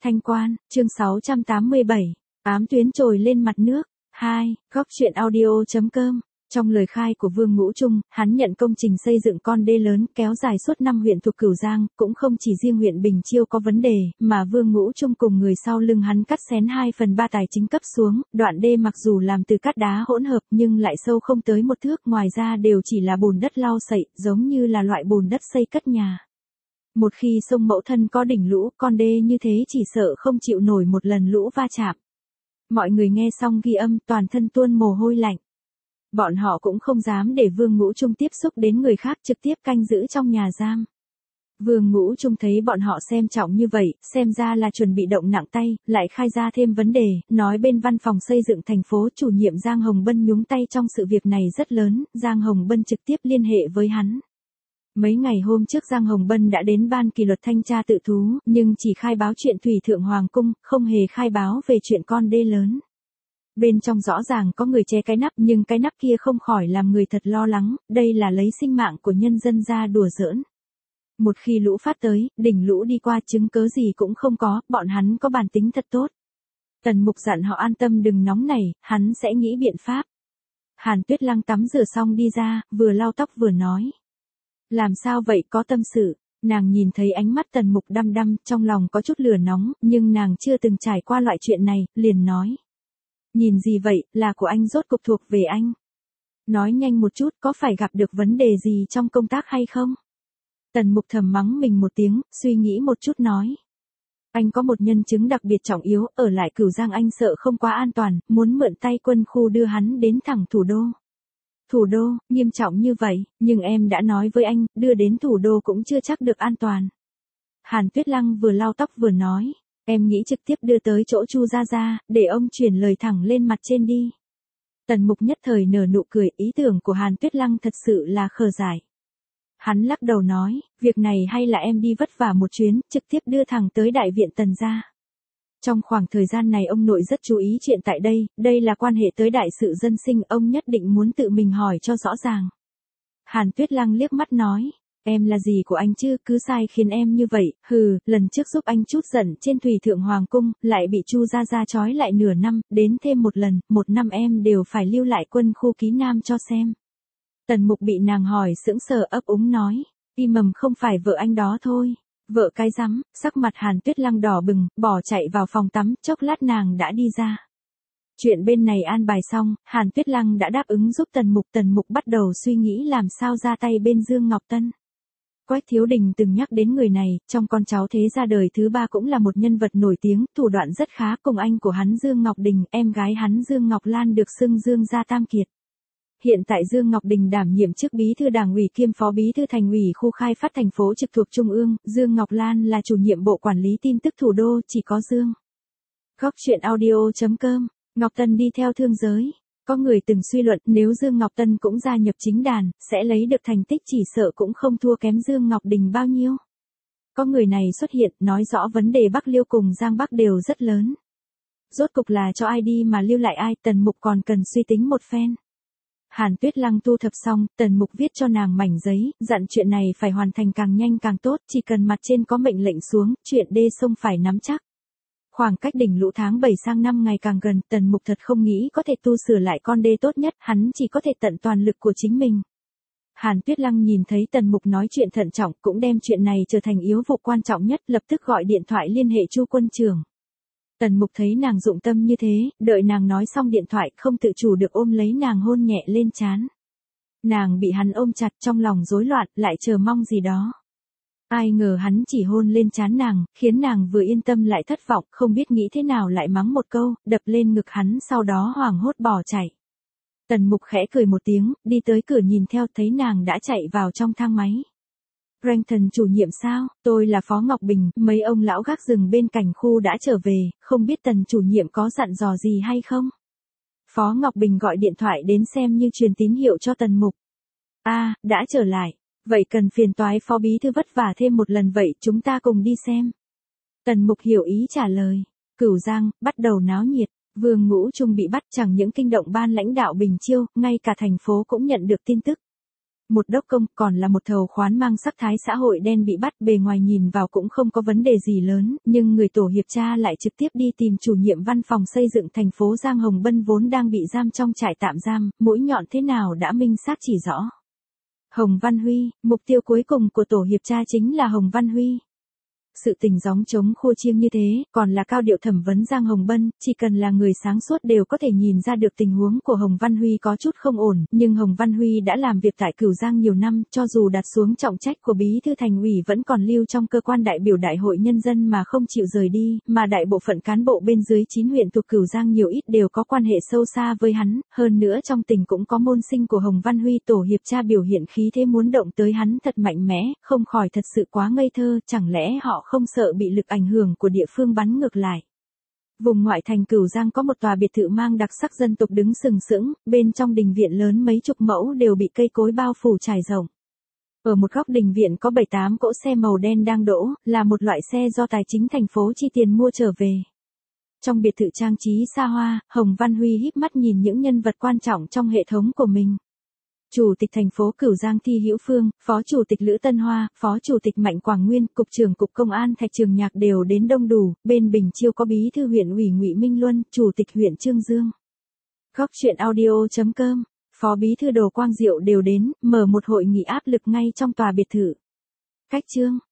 Thanh Quan, chương 687, ám tuyến trồi lên mặt nước. 2. Góc truyện audio.com. Trong lời khai của Vương Ngũ Trung, hắn nhận công trình xây dựng con đê lớn kéo dài suốt 5 huyện thuộc Cửu Giang, cũng không chỉ riêng huyện Bình Chiêu có vấn đề, mà Vương Ngũ Trung cùng người sau lưng hắn cắt xén 2/3 tài chính cấp xuống, đoạn đê mặc dù làm từ cát đá hỗn hợp nhưng lại sâu không tới 1 thước, ngoài ra đều chỉ là bùn đất lau sậy, giống như là loại bùn đất xây cất nhà. Một khi sông Mẫu Thân có đỉnh lũ, con đê như thế chỉ sợ không chịu nổi một lần lũ va chạm. Mọi người nghe xong ghi âm toàn thân tuôn mồ hôi lạnh. Bọn họ cũng không dám để Vương Ngũ Trung tiếp xúc đến người khác, trực tiếp canh giữ trong nhà giam. Vương Ngũ Trung thấy bọn họ xem trọng như vậy, xem ra là chuẩn bị động nặng tay, lại khai ra thêm vấn đề, nói bên văn phòng xây dựng thành phố chủ nhiệm Giang Hồng Bân nhúng tay trong sự việc này rất lớn, Giang Hồng Bân trực tiếp liên hệ với hắn. Mấy ngày hôm trước Giang Hồng Bân đã đến ban kỷ luật thanh tra tự thú, nhưng chỉ khai báo chuyện Thủy Thượng Hoàng Cung, không hề khai báo về chuyện con đê lớn. Bên trong rõ ràng có người che cái nắp, nhưng cái nắp kia không khỏi làm người thật lo lắng, đây là lấy sinh mạng của nhân dân ra đùa giỡn. Một khi lũ phát tới, đỉnh lũ đi qua chứng cớ gì cũng không có, bọn hắn có bản tính thật tốt. Tần Mục dặn họ an tâm đừng nóng nảy, hắn sẽ nghĩ biện pháp. Hàn Tuyết Lăng tắm rửa xong đi ra, vừa lau tóc vừa nói. Làm sao vậy, có tâm sự? Nàng nhìn thấy ánh mắt Tần Mục đăm đăm, trong lòng có chút lửa nóng, nhưng nàng chưa từng trải qua loại chuyện này, liền nói. Nhìn gì vậy, là của anh rốt cục thuộc về anh. Nói nhanh một chút, có phải gặp được vấn đề gì trong công tác hay không? Tần Mục thầm mắng mình một tiếng, suy nghĩ một chút nói. Anh có một nhân chứng đặc biệt trọng yếu, ở lại Cửu Giang anh sợ không quá an toàn, muốn mượn tay quân khu đưa hắn đến thẳng thủ đô. Thủ đô, nghiêm trọng như vậy, nhưng em đã nói với anh, đưa đến thủ đô cũng chưa chắc được an toàn. Hàn Tuyết Lăng vừa lau tóc vừa nói. Em nghĩ trực tiếp đưa tới chỗ Chu Gia Gia, để ông chuyển lời thẳng lên mặt trên đi. Tần Mục nhất thời nở nụ cười, ý tưởng của Hàn Tuyết Lăng thật sự là khờ dại. Hắn lắc đầu nói, việc này hay là em đi vất vả một chuyến, trực tiếp đưa thẳng tới đại viện Tần gia. Trong khoảng thời gian này ông nội rất chú ý chuyện tại đây là quan hệ tới đại sự dân sinh, ông nhất định muốn tự mình hỏi cho rõ ràng. Hàn Tuyết Lăng liếc mắt nói. Em là gì của anh chứ, cứ sai khiến em như vậy, lần trước giúp anh chút giận trên Thủy Thượng Hoàng Cung, lại bị Chu Gia Gia trói lại nửa năm, đến thêm một lần, 1 năm em đều phải lưu lại quân khu Ký Nam cho xem. Tần Mục bị nàng hỏi sững sờ ấp úng nói, Y Mầm không phải vợ anh đó thôi. Vợ cái rắm, sắc mặt Hàn Tuyết Lăng đỏ bừng, bỏ chạy vào phòng tắm, chốc lát nàng đã đi ra. Chuyện bên này an bài xong, Hàn Tuyết Lăng đã đáp ứng giúp Tần Mục bắt đầu suy nghĩ làm sao ra tay bên Dương Ngọc Tân. Quách Thiếu Đình từng nhắc đến người này, trong con cháu thế gia đời thứ 3 cũng là một nhân vật nổi tiếng, thủ đoạn rất khá, cùng anh của hắn Dương Ngọc Đình, em gái hắn Dương Ngọc Lan được xưng Dương gia tam kiệt. Hiện tại Dương Ngọc Đình đảm nhiệm chức bí thư đảng ủy kiêm phó bí thư thành ủy khu khai phát thành phố trực thuộc Trung ương, Dương Ngọc Lan là chủ nhiệm bộ quản lý tin tức thủ đô, chỉ có Dương. Góc truyện audio.com, Ngọc Tân đi theo thương giới. Có người từng suy luận nếu Dương Ngọc Tân cũng gia nhập chính đàn, sẽ lấy được thành tích chỉ sợ cũng không thua kém Dương Ngọc Đình bao nhiêu. Có người này xuất hiện, nói rõ vấn đề Bắc Liêu cùng Giang Bắc đều rất lớn. Rốt cục là cho ai đi mà lưu lại ai, Tần Mục còn cần suy tính một phen. Hàn Tuyết Lăng thu thập xong, Tần Mục viết cho nàng mảnh giấy, dặn chuyện này phải hoàn thành càng nhanh càng tốt, chỉ cần mặt trên có mệnh lệnh xuống, chuyện đê sông phải nắm chắc. Khoảng cách đỉnh lũ tháng 7 sang năm ngày càng gần, Tần Mục thật không nghĩ có thể tu sửa lại con đê tốt nhất, hắn chỉ có thể tận toàn lực của chính mình. Hàn Tuyết Lăng nhìn thấy Tần Mục nói chuyện thận trọng, cũng đem chuyện này trở thành yếu vụ quan trọng nhất, lập tức gọi điện thoại liên hệ Chu quân trưởng. Tần Mục thấy nàng dụng tâm như thế, đợi nàng nói xong điện thoại, không tự chủ được ôm lấy nàng hôn nhẹ lên trán. Nàng bị hắn ôm chặt, trong lòng rối loạn, lại chờ mong gì đó. Ai ngờ hắn chỉ hôn lên trán nàng, khiến nàng vừa yên tâm lại thất vọng, không biết nghĩ thế nào lại mắng một câu, đập lên ngực hắn, sau đó hoảng hốt bỏ chạy. Tần Mục khẽ cười một tiếng, đi tới cửa nhìn theo, thấy nàng đã chạy vào trong thang máy. Ranton chủ nhiệm sao, tôi là Phó Ngọc Bình, mấy ông lão gác rừng bên cạnh khu đã trở về, không biết Tần chủ nhiệm có dặn dò gì hay không? Phó Ngọc Bình gọi điện thoại đến xem như truyền tín hiệu cho Tần Mục. Đã trở lại. Vậy cần phiền toái Phó bí thư vất vả thêm một lần vậy, chúng ta cùng đi xem. Tần Mục hiểu ý trả lời. Cửu Giang, bắt đầu náo nhiệt, Vương Ngũ Trung bị bắt, chẳng những kinh động ban lãnh đạo Bình Chiêu, ngay cả thành phố cũng nhận được tin tức. một đốc công, còn là một thầu khoán mang sắc thái xã hội đen bị bắt, bề ngoài nhìn vào cũng không có vấn đề gì lớn, nhưng người tổ hiệp tra lại trực tiếp đi tìm chủ nhiệm văn phòng xây dựng thành phố Giang Hồng Bân vốn đang bị giam trong trại tạm giam, mũi nhọn thế nào đã minh xác chỉ rõ. Hồng Văn Huy, mục tiêu cuối cùng của tổ hiệp tra chính là Hồng Văn Huy. Sự tình gióng trống khua chiêng như thế, còn là cao điệu thẩm vấn Giang Hồng Bân, chỉ cần là người sáng suốt đều có thể nhìn ra được tình huống của Hồng Văn Huy có chút không ổn, nhưng Hồng Văn Huy đã làm việc tại Cửu Giang nhiều năm, cho dù đặt xuống trọng trách của bí thư thành ủy vẫn còn lưu trong cơ quan đại biểu đại hội nhân dân mà không chịu rời đi, mà đại bộ phận cán bộ bên dưới 9 huyện thuộc Cửu Giang nhiều ít đều có quan hệ sâu xa với hắn, hơn nữa trong tỉnh cũng có môn sinh của Hồng Văn Huy, tổ hiệp tra biểu hiện khí thế muốn động tới hắn thật mạnh mẽ, không khỏi thật sự quá ngây thơ, chẳng lẽ họ không sợ bị lực ảnh hưởng của địa phương bắn ngược lại. Vùng ngoại thành Cửu Giang có một tòa biệt thự mang đặc sắc dân tộc đứng sừng sững, bên trong đình viện lớn mấy chục mẫu đều bị cây cối bao phủ trải rộng. Ở một góc đình viện có 7-8 cỗ xe màu đen đang đỗ, là một loại xe do tài chính thành phố chi tiền mua trở về. Trong biệt thự trang trí xa hoa, Hồng Văn Huy híp mắt nhìn những nhân vật quan trọng trong hệ thống của mình. Chủ tịch thành phố Cửu Giang Thi Hữu Phương, Phó Chủ tịch Lữ Tân Hoa, Phó Chủ tịch Mạnh Quảng Nguyên, Cục trưởng Cục Công an Thạch Trường Nhạc đều đến đông đủ, bên Bình Chiêu có Bí thư huyện ủy Ngụy Minh Luân, Chủ tịch huyện Chương Dương. Góc truyện audio.com, Phó Bí thư Đồ Quang Diệu đều đến, mở một hội nghị áp lực ngay trong tòa biệt thự. Cách chương